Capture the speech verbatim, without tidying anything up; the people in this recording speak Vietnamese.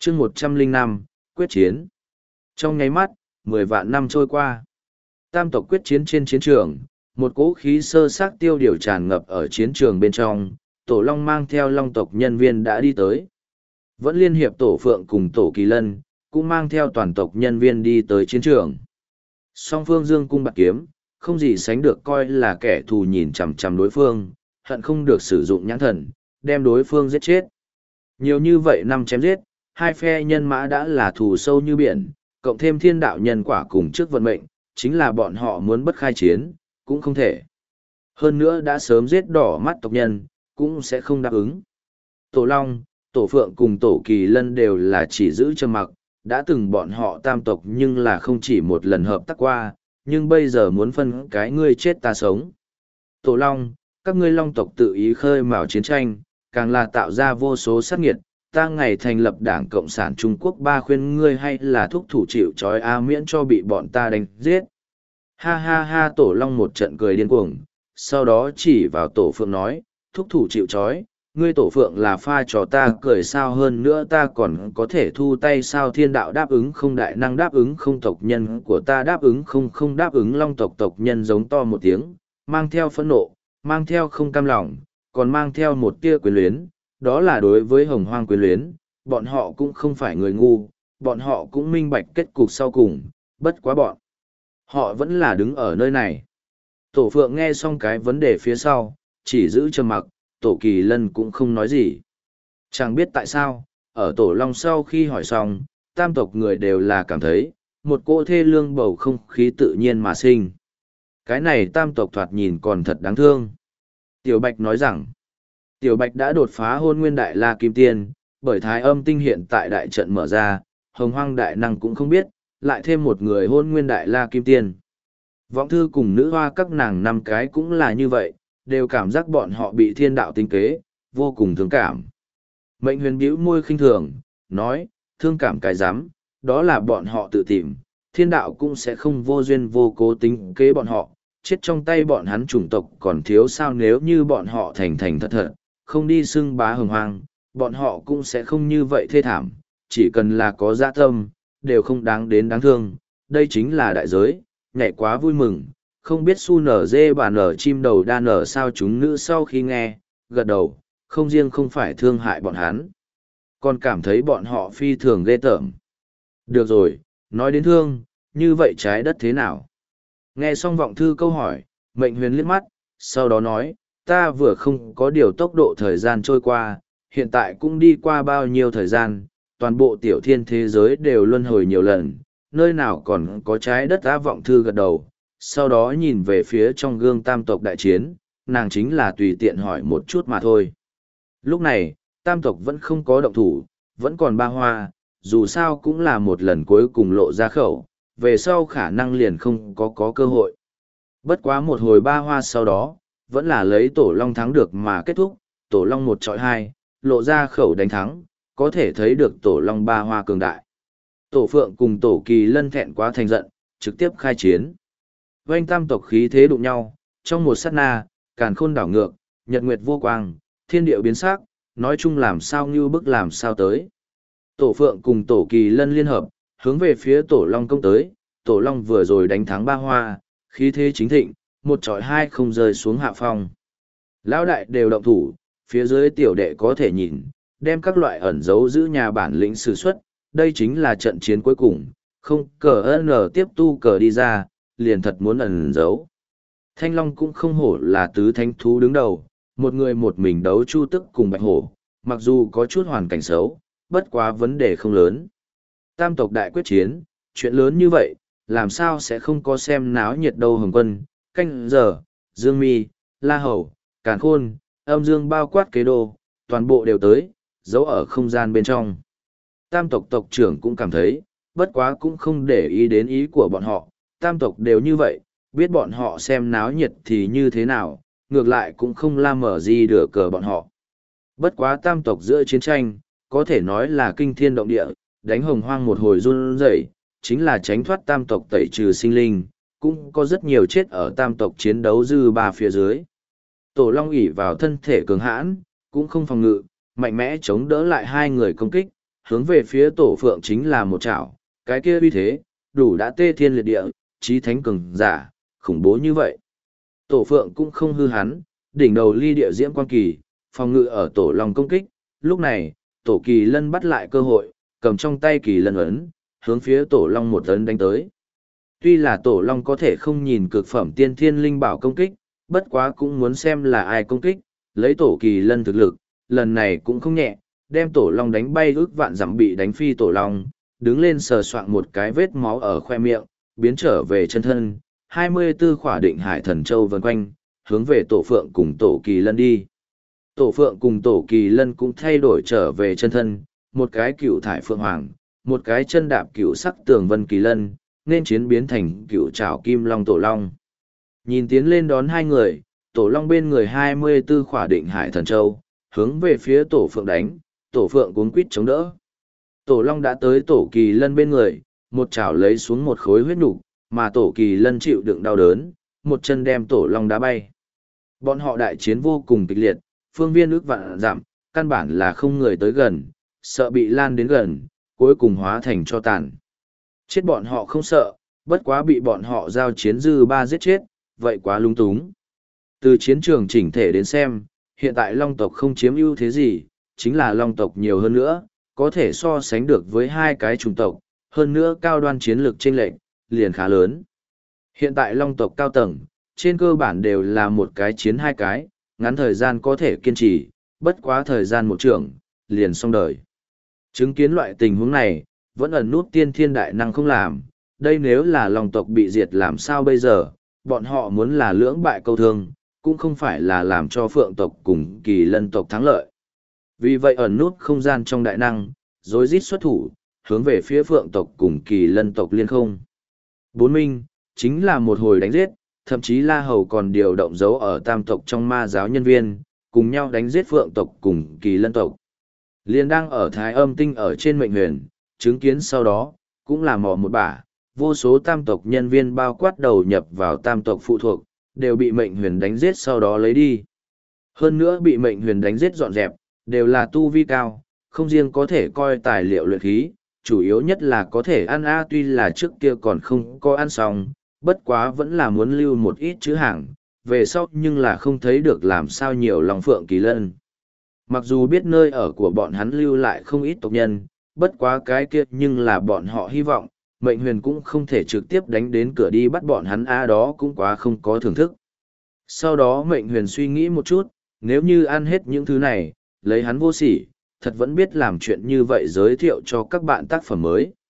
chương một trăm linh năm, quyết chiến. Trong nháy mắt, mười vạn năm trôi qua. Tam tộc quyết chiến trên chiến trường, một cỗ khí sơ xác tiêu điều tràn ngập ở chiến trường bên trong, Tổ Long mang theo Long tộc nhân viên đã đi tới. Vẫn liên hiệp Tổ Phượng cùng Tổ Kỳ Lân, cũng mang theo toàn tộc nhân viên đi tới chiến trường. Song phương dương cung bạc kiếm, không gì sánh được coi là kẻ thù nhìn chằm chằm đối phương, hận không được sử dụng nhãn thần, đem đối phương giết chết. Nhiều như vậy năm chém giết, hai phe nhân mã đã là thù sâu như biển, cộng thêm thiên đạo nhân quả cùng trước vận mệnh, chính là bọn họ muốn bất khai chiến, cũng không thể. Hơn nữa đã sớm giết đỏ mắt tộc nhân, cũng sẽ không đáp ứng. Tổ Long, Tổ Phượng cùng Tổ Kỳ Lân đều là chỉ giữ trầm mặc, đã từng bọn họ tam tộc nhưng là không chỉ một lần hợp tác qua, nhưng bây giờ muốn phân cái ngươi chết ta sống. Tổ Long, các ngươi Long tộc tự ý khơi mào chiến tranh, càng là tạo ra vô số sát nghiệt, ta ngày thành lập Đảng Cộng sản Trung Quốc ba khuyên ngươi hay là thúc thủ chịu trói a miễn cho bị bọn ta đánh giết. Ha ha ha, Tổ Long một trận cười điên cuồng, sau đó chỉ vào Tổ Phượng nói, thúc thủ chịu trói, ngươi Tổ Phượng là pha trò ta cười sao, hơn nữa ta còn có thể thu tay sao, thiên đạo đáp ứng không, đại năng đáp ứng không, tộc nhân của ta đáp ứng không, không đáp ứng. Long tộc tộc nhân giống to một tiếng, mang theo phẫn nộ, mang theo không cam lòng, còn mang theo một tia quyền luyến, đó là đối với Hồng Hoang quyền luyến. Bọn họ cũng không phải người ngu, bọn họ cũng minh bạch kết cục sau cùng, bất quá bọn họ vẫn là đứng ở nơi này. Tổ Phượng nghe xong cái vấn đề phía sau, chỉ giữ trầm mặc, Tổ Kỳ Lân cũng không nói gì. Chẳng biết tại sao, ở Tổ Long sau khi hỏi xong, tam tộc người đều là cảm thấy, một cỗ thê lương bầu không khí tự nhiên mà sinh. Cái này tam tộc thoạt nhìn còn thật đáng thương. Tiểu Bạch nói rằng, Tiểu Bạch đã đột phá hôn nguyên đại la kim tiên, bởi thái âm tinh hiện tại đại trận mở ra, Hồng Hoang đại năng cũng không biết, lại thêm một người hôn nguyên đại la kim tiên. Vọng Thư cùng nữ hoa các nàng năm cái cũng là như vậy, đều cảm giác bọn họ bị thiên đạo tính kế, vô cùng thương cảm. Mệnh Huyền bĩu môi khinh thường, nói, thương cảm cái rắm, đó là bọn họ tự tìm, thiên đạo cũng sẽ không vô duyên vô cố tính kế bọn họ, chết trong tay bọn hắn chủng tộc còn thiếu sao, nếu như bọn họ thành thành thật thật, không đi xưng bá Hồng Hoang, bọn họ cũng sẽ không như vậy thê thảm, chỉ cần là có dạ tâm, đều không đáng đến đáng thương, đây chính là đại giới, nhảy quá vui mừng, không biết su nở dê bà nở chim đầu đa nở sao. Chúng nữ sau khi nghe, gật đầu, không riêng không phải thương hại bọn hắn, còn cảm thấy bọn họ phi thường ghê tởm. Được rồi, nói đến thương, như vậy trái đất thế nào? Nghe xong Vọng Thư câu hỏi, Mệnh Huyền liếc mắt, sau đó nói, ta vừa không có điều tốc độ thời gian trôi qua, hiện tại cũng đi qua bao nhiêu thời gian, toàn bộ tiểu thiên thế giới đều luân hồi nhiều lần, nơi nào còn có trái đất á. Vọng Thư gật đầu, sau đó nhìn về phía trong gương tam tộc đại chiến, nàng chính là tùy tiện hỏi một chút mà thôi. Lúc này, tam tộc vẫn không có động thủ, vẫn còn ba hoa, dù sao cũng là một lần cuối cùng lộ ra khẩu, về sau khả năng liền không có có cơ hội. Bất quá một hồi ba hoa sau đó, vẫn là lấy Tổ Long thắng được mà kết thúc, Tổ Long một chọi hai, lộ ra khẩu đánh thắng, có thể thấy được Tổ Long ba hoa cường đại. Tổ Phượng cùng Tổ Kỳ Lân thẹn quá thành giận, trực tiếp khai chiến. Vành tam tộc khí thế đụng nhau, trong một sát na, càn khôn đảo ngược, nhật nguyệt vô quang, thiên điệu biến sắc, nói chung làm sao như bức làm sao tới. Tổ Phượng cùng Tổ Kỳ Lân liên hợp, hướng về phía Tổ Long công tới, Tổ Long vừa rồi đánh thắng ba hoa, khí thế chính thịnh, một chọi hai không rơi xuống hạ phong. Lão đại đều động thủ, phía dưới tiểu đệ có thể nhìn, đem các loại ẩn dấu giữ nhà bản lĩnh sử xuất, đây chính là trận chiến cuối cùng, không cờ ơn nở tiếp tu cờ đi ra, liền thật muốn ẩn giấu. Thanh Long cũng không hổ là tứ thánh thú đứng đầu, một người một mình đấu Chu Tức cùng Bạch Hổ, mặc dù có chút hoàn cảnh xấu, bất quá vấn đề không lớn. Tam tộc đại quyết chiến, chuyện lớn như vậy, làm sao sẽ không có xem náo nhiệt đâu. Hồng Quân, Canh Giờ, Dương Mi, La Hầu, Càn Khôn, Âm Dương bao quát kế đô, toàn bộ đều tới, giấu ở không gian bên trong. Tam tộc tộc trưởng cũng cảm thấy, bất quá cũng không để ý đến ý của bọn họ, tam tộc đều như vậy, biết bọn họ xem náo nhiệt thì như thế nào, ngược lại cũng không la mở gì đửa cờ bọn họ. Bất quá tam tộc giữa chiến tranh, có thể nói là kinh thiên động địa, đánh Hồng Hoang một hồi run rẩy, chính là tránh thoát tam tộc tẩy trừ sinh linh, cũng có rất nhiều chết ở tam tộc chiến đấu dư ba phía dưới. Tổ Long ỷ vào thân thể cường hãn, cũng không phòng ngự, mạnh mẽ chống đỡ lại hai người công kích, hướng về phía tổ phượng chính là một chảo, cái kia uy thế, đủ đã tê thiên liệt địa, chí thánh cường giả, khủng bố như vậy. Tổ phượng cũng không hư hắn, đỉnh đầu ly địa diễm quan kỳ, phòng ngự ở tổ long công kích, lúc này, tổ kỳ lân bắt lại cơ hội, cầm trong tay kỳ lân ấn, hướng phía tổ long một ấn đánh tới. Tuy là tổ long có thể không nhìn cực phẩm tiên thiên linh bảo công kích, bất quá cũng muốn xem là ai công kích, lấy tổ kỳ lân thực lực, lần này cũng không nhẹ, đem tổ long đánh bay ước vạn dặm bị đánh phi tổ long, đứng lên sờ soạng một cái vết máu ở khoe miệng, biến trở về chân thân, hai mươi tư khỏa định hải thần châu vần quanh, hướng về tổ phượng cùng tổ kỳ lân đi. Tổ phượng cùng tổ kỳ lân cũng thay đổi trở về chân thân, một cái cựu thải phượng hoàng, một cái chân đạp cựu sắc tường vân kỳ lân, nên chiến biến thành cựu trảo kim long tổ long. Nhìn tiến lên đón hai người, tổ long bên người hai mươi tư khỏa định hải thần châu, hướng về phía tổ phượng đánh, tổ phượng cuống quýt chống đỡ. Tổ long đã tới tổ kỳ lân bên người, một chảo lấy xuống một khối huyết nục, mà tổ kỳ lân chịu đựng đau đớn, một chân đem tổ long đá bay. Bọn họ đại chiến vô cùng kịch liệt, phương viên ước vạn giảm, căn bản là không người tới gần, sợ bị lan đến gần, cuối cùng hóa thành cho tàn. Chết bọn họ không sợ, bất quá bị bọn họ giao chiến dư ba giết chết, vậy quá lung túng. Từ chiến trường chỉnh thể đến xem, hiện tại long tộc không chiếm ưu thế gì, chính là long tộc nhiều hơn nữa, có thể so sánh được với hai cái chủng tộc, hơn nữa cao đoan chiến lược chênh lệch, liền khá lớn. Hiện tại long tộc cao tầng, trên cơ bản đều là một cái chiến hai cái, ngắn thời gian có thể kiên trì, bất quá thời gian một trưởng, liền xong đời. Chứng kiến loại tình huống này, vẫn ẩn nút tiên thiên đại năng không làm, đây nếu là long tộc bị diệt làm sao bây giờ, bọn họ muốn là lưỡng bại câu thương, cũng không phải là làm cho phượng tộc cùng kỳ lân tộc thắng lợi. Vì vậy ẩn nút không gian trong đại năng, rối rít xuất thủ, hướng về phía phượng tộc cùng kỳ lân tộc liên không. Bốn minh, chính là một hồi đánh giết, thậm chí La Hầu còn điều động dấu ở tam tộc trong ma giáo nhân viên, cùng nhau đánh giết phượng tộc cùng kỳ lân tộc. Liên đang ở Thái Âm Tinh ở trên mệnh huyền, chứng kiến sau đó, cũng là mò một bả, vô số tam tộc nhân viên bao quát đầu nhập vào tam tộc phụ thuộc, đều bị mệnh huyền đánh giết sau đó lấy đi. Hơn nữa bị mệnh huyền đánh giết dọn dẹp, đều là tu vi cao, không riêng có thể coi tài liệu luyện khí, chủ yếu nhất là có thể ăn a tuy là trước kia còn không có ăn xong, bất quá vẫn là muốn lưu một ít chữ hàng, về sau nhưng là không thấy được làm sao nhiều lòng phượng kỳ lân. Mặc dù biết nơi ở của bọn hắn lưu lại không ít tộc nhân, bất quá cái kia nhưng là bọn họ hy vọng, mệnh huyền cũng không thể trực tiếp đánh đến cửa đi bắt bọn hắn a đó cũng quá không có thưởng thức. Sau đó mệnh huyền suy nghĩ một chút, nếu như ăn hết những thứ này, lấy hắn vô sỉ, thật vẫn biết làm chuyện như vậy giới thiệu cho các bạn tác phẩm mới.